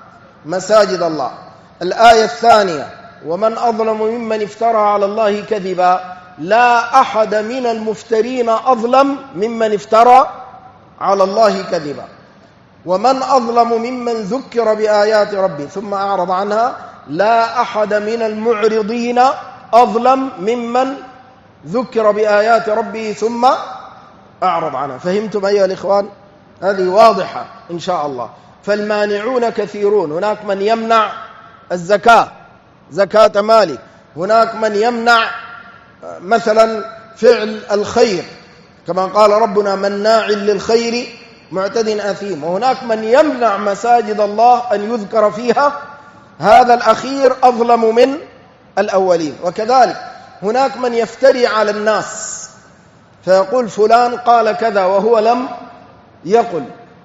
مساجد الله. الآية الثانية: ومن أظلم ممن افترى على الله كذبا، لا أحد من المفترين أظلم ممن افترى على الله كذبا. ومن أظلم ممن ذكر بآيات ربه ثم أعرض عنها، لا أحد من المعرضين أظلم ممن ذكر بآيات ربه ثم أعرض عنها. فهمتم أيها الإخوان؟ هذه واضحة إن شاء الله. فالمانعون كثيرون. هناك من يمنع الزكاة، زكاة ماله، هناك من يمنع مثلا فعل الخير كما قال ربنا: مناع للخير معتد أثيم. وهناك من يمنع مساجد الله أن يذكر فيها، هذا الأخير أظلم من الأولين. وكذلك هناك من يفتري على الناس فيقول فلان قال كذا وهو لم يقل.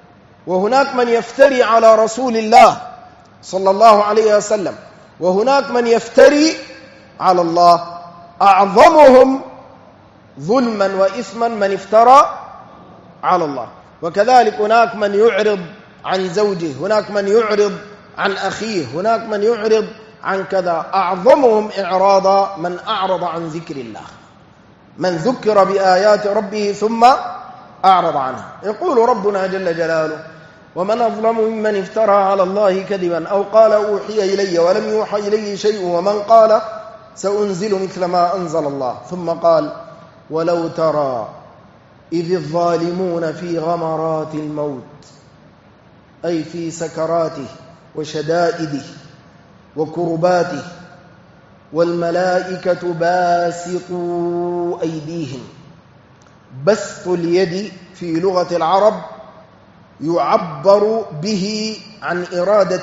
وهناك من يفتري على رسول الله صلى الله عليه وسلم، وهناك من يفتري على الله. أعظمهم ظلما وإثما من افترى على الله. وكذلك هناك من يعرض عن زوجه، هناك من يعرض عن أخيه، هناك من يعرض عن كذا. أعظمهم إعراضا من أعرض عن ذكر الله. من ذكر بآيات ربه ثم أعرض عنها. يقول ربنا جل جلاله: ومن أظلم ممن افترى على الله كذبا أو قال أوحي إلي ولم يوحى إليه شيء ومن قال سأنزل مثل ما أنزل الله. ثم قال: ولو ترى إذ الظالمون في غمرات الموت، أي في سكراته وشدائده وكرباته، والملائكة باسطوا أيديهم. بسط اليد في لغة العرب يعبر به عن إرادة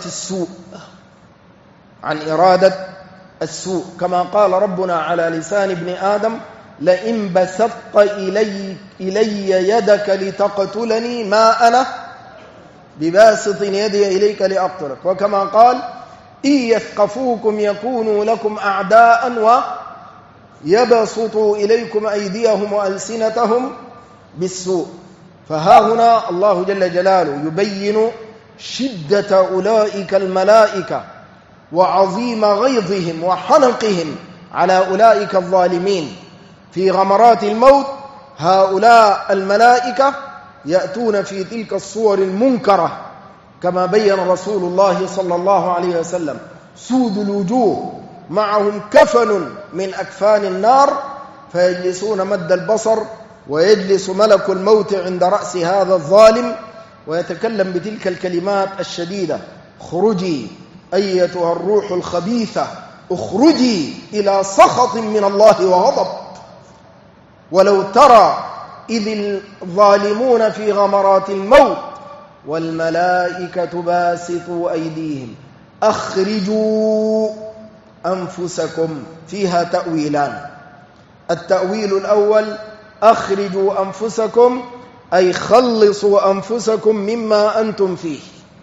السوء، كما قال ربنا على لسان ابن آدم: لئن بسطت إلي يدك لتقتلني ما أنا بباسط يدي إليك لأقتلك. وكما قال: إن يثقفوكم يكونوا لكم أعداء ويبسطوا إليكم أيديهم وألسنتهم بالسوء. فها هنا الله جل جلاله يبين شدة أولئك الملائكة وعظيم غيظهم وحنقهم على أولئك الظالمين في غمرات الموت. هؤلاء الملائكة يأتون في تلك الصور المنكرة كما بين رسول الله صلى الله عليه وسلم: سود الوجوه، معهم كفن من أكفان النار، فيجلسون مد البصر، ويجلس ملك الموت عند رأس هذا الظالم ويتكلم بتلك الكلمات الشديدة: اخرجي أيتها الروح الخبيثة، اخرجي إلى سخط من الله وغضب. ولو ترى إذ الظالمون في غمرات الموت والملائكة باسطوا أيديهم أخرجوا أنفسكم. فيها تأويلان: التأويل الأول: أخرجوا أنفسكم، أي خلصوا أنفسكم مما أنتم فيه.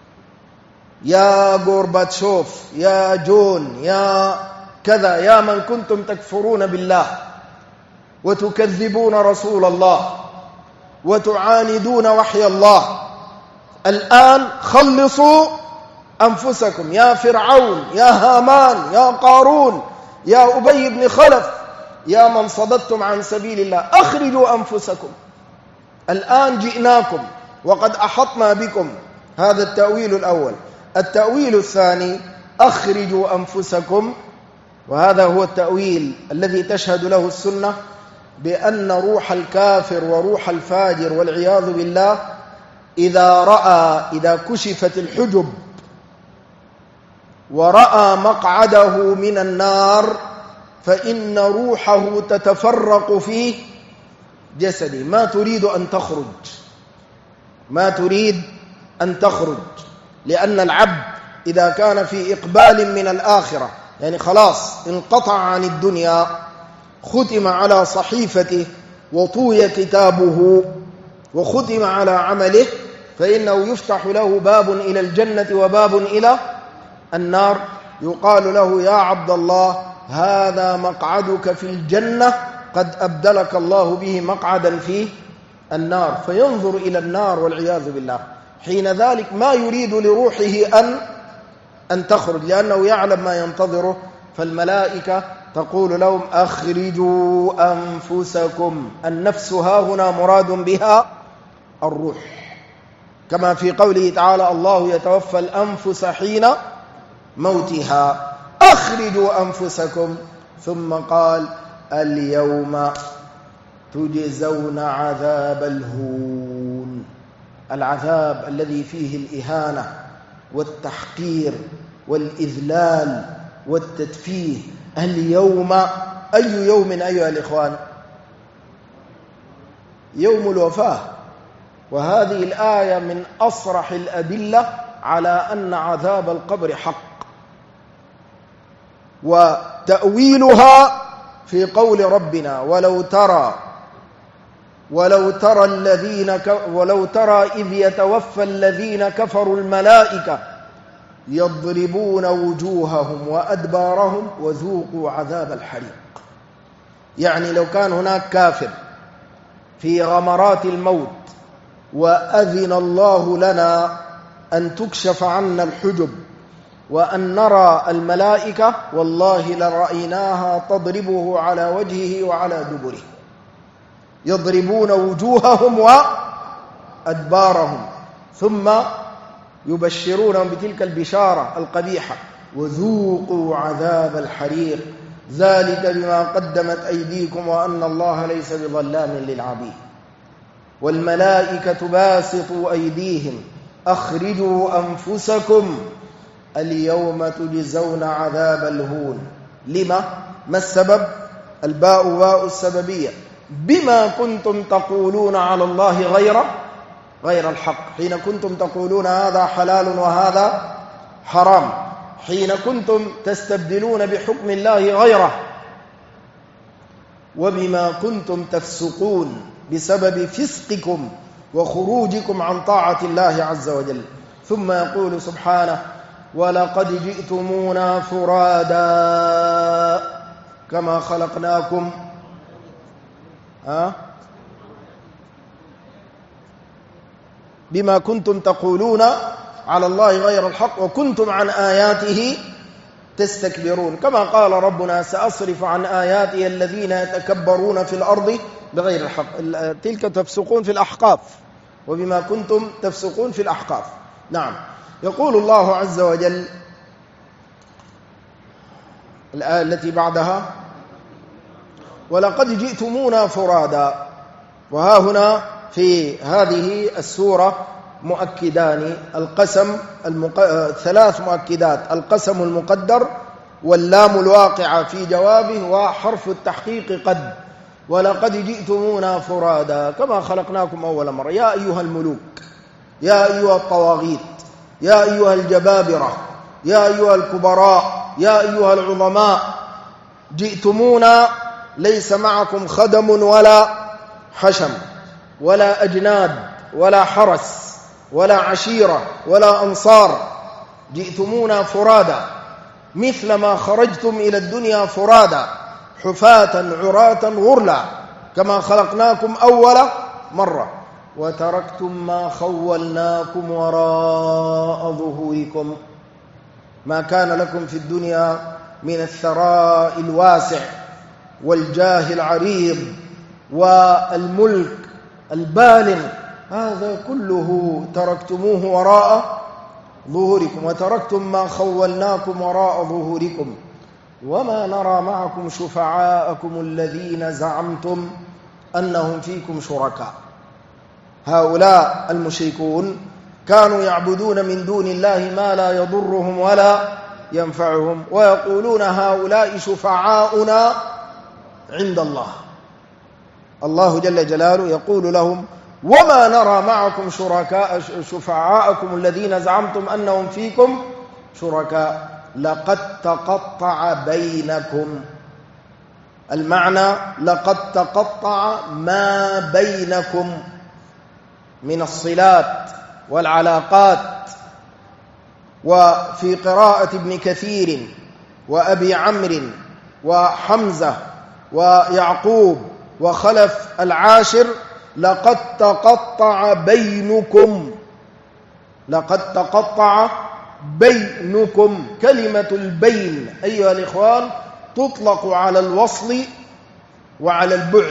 يا غورباتشوف، يا جون، يا كذا، يا من كنتم تكفرون بالله وتكذبون رسول الله وتعاندون وحي الله، الآن خلصوا أنفسكم. يا فرعون، يا هامان، يا قارون، يا أبي بن خلف، يا من صددتم عن سبيل الله، أخرجوا أنفسكم، الآن جئناكم وقد أحطنا بكم. هذا التأويل الأول. التأويل الثاني: أخرجوا أنفسكم، وهذا هو التأويل الذي تشهد له السنة بأن روح الكافر وروح الفاجر والعياذ بالله إذا كشفت الحجب ورأى مقعده من النار فإن روحه تتفرق في جسده، ما تريد أن تخرج، لأن العبد إذا كان في إقبال من الآخرة، يعني خلاص انقطع عن الدنيا، ختم على صحيفته وطوي كتابه وختم على عمله، فإنه يفتح له باب إلى الجنة وباب إلى النار. يقال له: يا عبد الله، هذا مقعدك في الجنة، قد أبدلك الله به مقعدا في النار، فينظر إلى النار والعياذ بالله. حين ذلك ما يريد لروحه أن تخرج، لأنه يعلم ما ينتظره. فالملائكة تقول لهم: أخرجوا أنفسكم. النفس ها هنا مراد بها الروح، كما في قوله تعالى: الله يتوفى الأنفس حين موتها. أخرجوا أنفسكم. ثم قال: اليوم تجزون عذاب الهون، العذاب الذي فيه الإهانة والتحقير والإذلال والتدفيه. اليوم، أي يوم أيها الإخوان؟ يوم الوفاة. وهذه الآية من أصرح الأدلة على أن عذاب القبر حق، وتأويلها في قول ربنا: ولو ترى إذ يتوفى الذين كفروا الملائكة يضربون وجوههم وأدبارهم وذوقوا عذاب الحريق. يعني لو كان هناك كافر في غمرات الموت وأذن الله لنا أن تكشف عنا الحجب وأن نرى الملائكة، والله لرأيناها تضربه على وجهه وعلى دبره. يضربون وجوههم وأدبارهم ثم يبشرونهم بتلك البشارة القبيحة وذوقوا عذاب الحريق ذلك بما قدمت أيديكم وأن الله ليس بظلام للعبيد والملائكة باسطوا أيديهم أخرجوا أنفسكم اليوم تجزون عذاب الهون لما؟ ما السبب؟ الباء باء السببية بما كنتم تقولون على الله غير الحق حين كنتم تقولون هذا حلال وهذا حرام حين كنتم تستبدلون بحكم الله غيره وبما كنتم تفسقون بسبب فسقكم وخروجكم عن طاعة الله عز وجل ثم يقول سبحانه ولقد جئتمونا فرادا كما خلقناكم بما كنتم تقولون على الله غير الحق وكنتم عن آياته تستكبرون كما قال ربنا سأصرف عن آياتي الذين يتكبرون في الأرض بغير الحق تلك تفسقون في الأحقاف وبما كنتم تفسقون في الأحقاف نعم يقول الله عز وجل الآية التي بعدها ولقد جئتمونا فرادا وها هنا في هذه السورة مؤكدان القسم ثلاث مؤكدات القسم المقدر واللام الواقعة في جوابه وحرف التحقيق قد ولقد جئتمونا فرادا كما خلقناكم أول مرة يا أيها الملوك يا أيها الطواغيت يا أيها الجبابرة يا أيها الكبراء يا أيها العظماء جئتمونا ليس معكم خدم ولا حشم ولا أجناد ولا حرس ولا عشيرة ولا أنصار جئتمونا فرادا مثل ما خرجتم إلى الدنيا فرادا حفاة عراة غرلا كما خلقناكم أول مرة وتركتم ما خولناكم وراء ظهوركم ما كان لكم في الدنيا من الثراء الواسع والجاه العريض والملك البالغ هذا كله تركتموه وراء ظهوركم وتركتم ما خولناكم وراء ظهوركم وما نرى معكم شفعاءكم الذين زعمتم أنهم فيكم شركاء هؤلاء المشركون كانوا يعبدون من دون الله ما لا يضرهم ولا ينفعهم ويقولون هؤلاء شفعاؤنا عند الله الله جل جلاله يقول لهم وما نرى معكم شفعاءكم الذين زعمتم أنهم فيكم شركاء لقد تقطع بينكم المعنى لقد تقطع ما بينكم من الصلات والعلاقات وفي قراءة ابن كثير وأبي عمرو وحمزة ويعقوب وخلف العاشر لقد تقطع بينكم لقد تقطع بينكم كلمة البين أيها الإخوان تطلق على الوصل وعلى البعد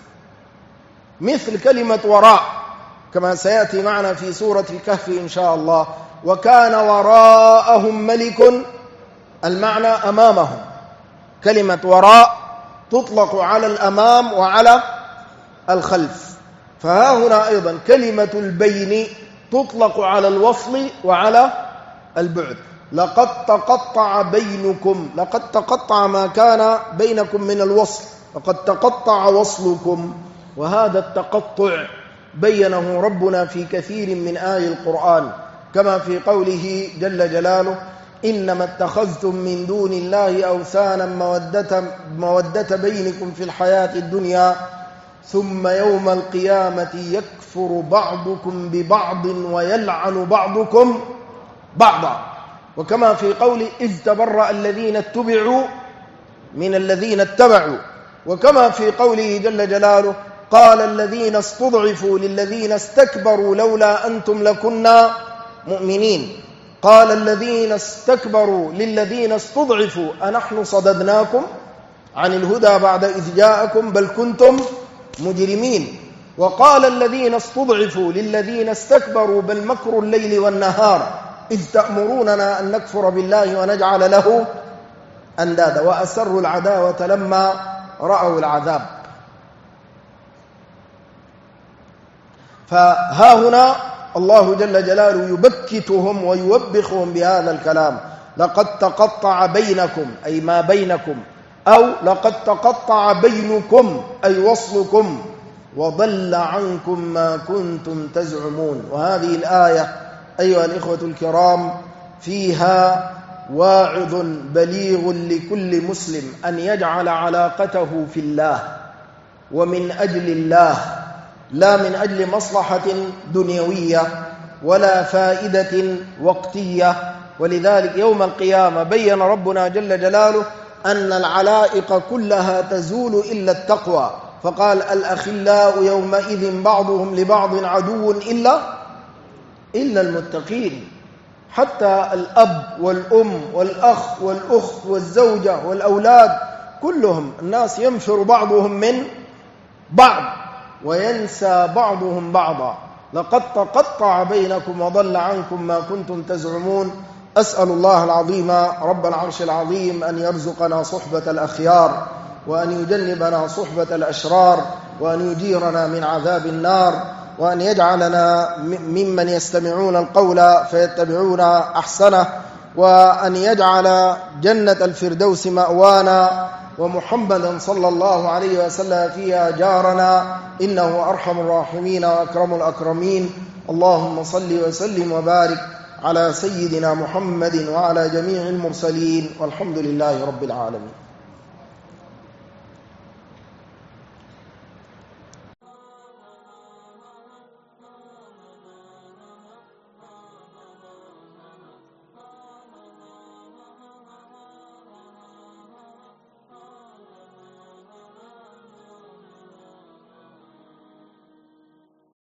مثل كلمة وراء كما سيأتي معنا في سورة الكهف إن شاء الله وكان وراءهم ملك المعنى أمامهم كلمة وراء تطلق على الأمام وعلى الخلف فها هنا أيضا كلمة البين تطلق على الوصل وعلى البعد لقد تقطع بينكم لقد تقطع ما كان بينكم من الوصل لقد تقطع وصلكم وهذا التقطع بينه ربنا في كثير من آي القرآن كما في قوله جل جلاله إنما اتخذتم من دون الله أوثانا مودة بينكم في الحياة الدنيا ثم يوم القيامة يكفر بعضكم ببعض ويلعن بعضكم بعضا وكما في قوله إذ تبرأ الذين اتبعوا من الذين اتبعوا وكما في قوله جل جلاله قال الذين استضعفوا للذين استكبروا لولا أنتم لكنا مؤمنين قال الذين استكبروا للذين استضعفوا أنحن صددناكم عن الهدى بعد إذ جاءكم بل كنتم مجرمين. وقال الذين استضعفوا للذين استكبروا بل مكر الليل والنهار إذ تأمروننا أن نكفر بالله ونجعل له أندادا وأسروا العداوة لما رأوا العذاب. فها هنا الله جل جلاله يبكتهم ويوبخهم بهذا الكلام: لقد تقطع بينكم أي ما بينكم، أو لقد تقطع بينكم أي وصلكم، وضل عنكم ما كنتم تزعمون. وهذه الآية أيها الإخوة الكرام فيها واعظ بليغ لكل مسلم أن يجعل علاقته في الله ومن أجل الله، لا من أجل مصلحة دنيوية ولا فائدة وقتية. ولذلك يوم القيامة بين ربنا جل جلاله أن العلائق كلها تزول إلا التقوى، فقال: الأخلاء يومئذ بعضهم لبعض عدو إلا المتقين. حتى الأب والأم والأخ والأخت والزوجة والأولاد كلهم الناس ينفر بعضهم من بعض وينسى بعضهم بعضا. لقد تقطع بينكم وضل عنكم ما كنتم تزعمون. أسأل الله العظيم رب العرش العظيم أن يرزقنا صحبة الأخيار، وأن يجنبنا صحبة الأشرار، وأن يجيرنا من عذاب النار، وأن يجعلنا ممن يستمعون القول فيتبعون أحسنه، وأن يجعل جنة الفردوس مأوانا، ومحمدا صلى الله عليه وسلم فيها جارنا، إنه أرحم الراحمين وأكرم الأكرمين. اللهم صل وسلم وبارك على سيدنا محمد وعلى جميع المرسلين، والحمد لله رب العالمين.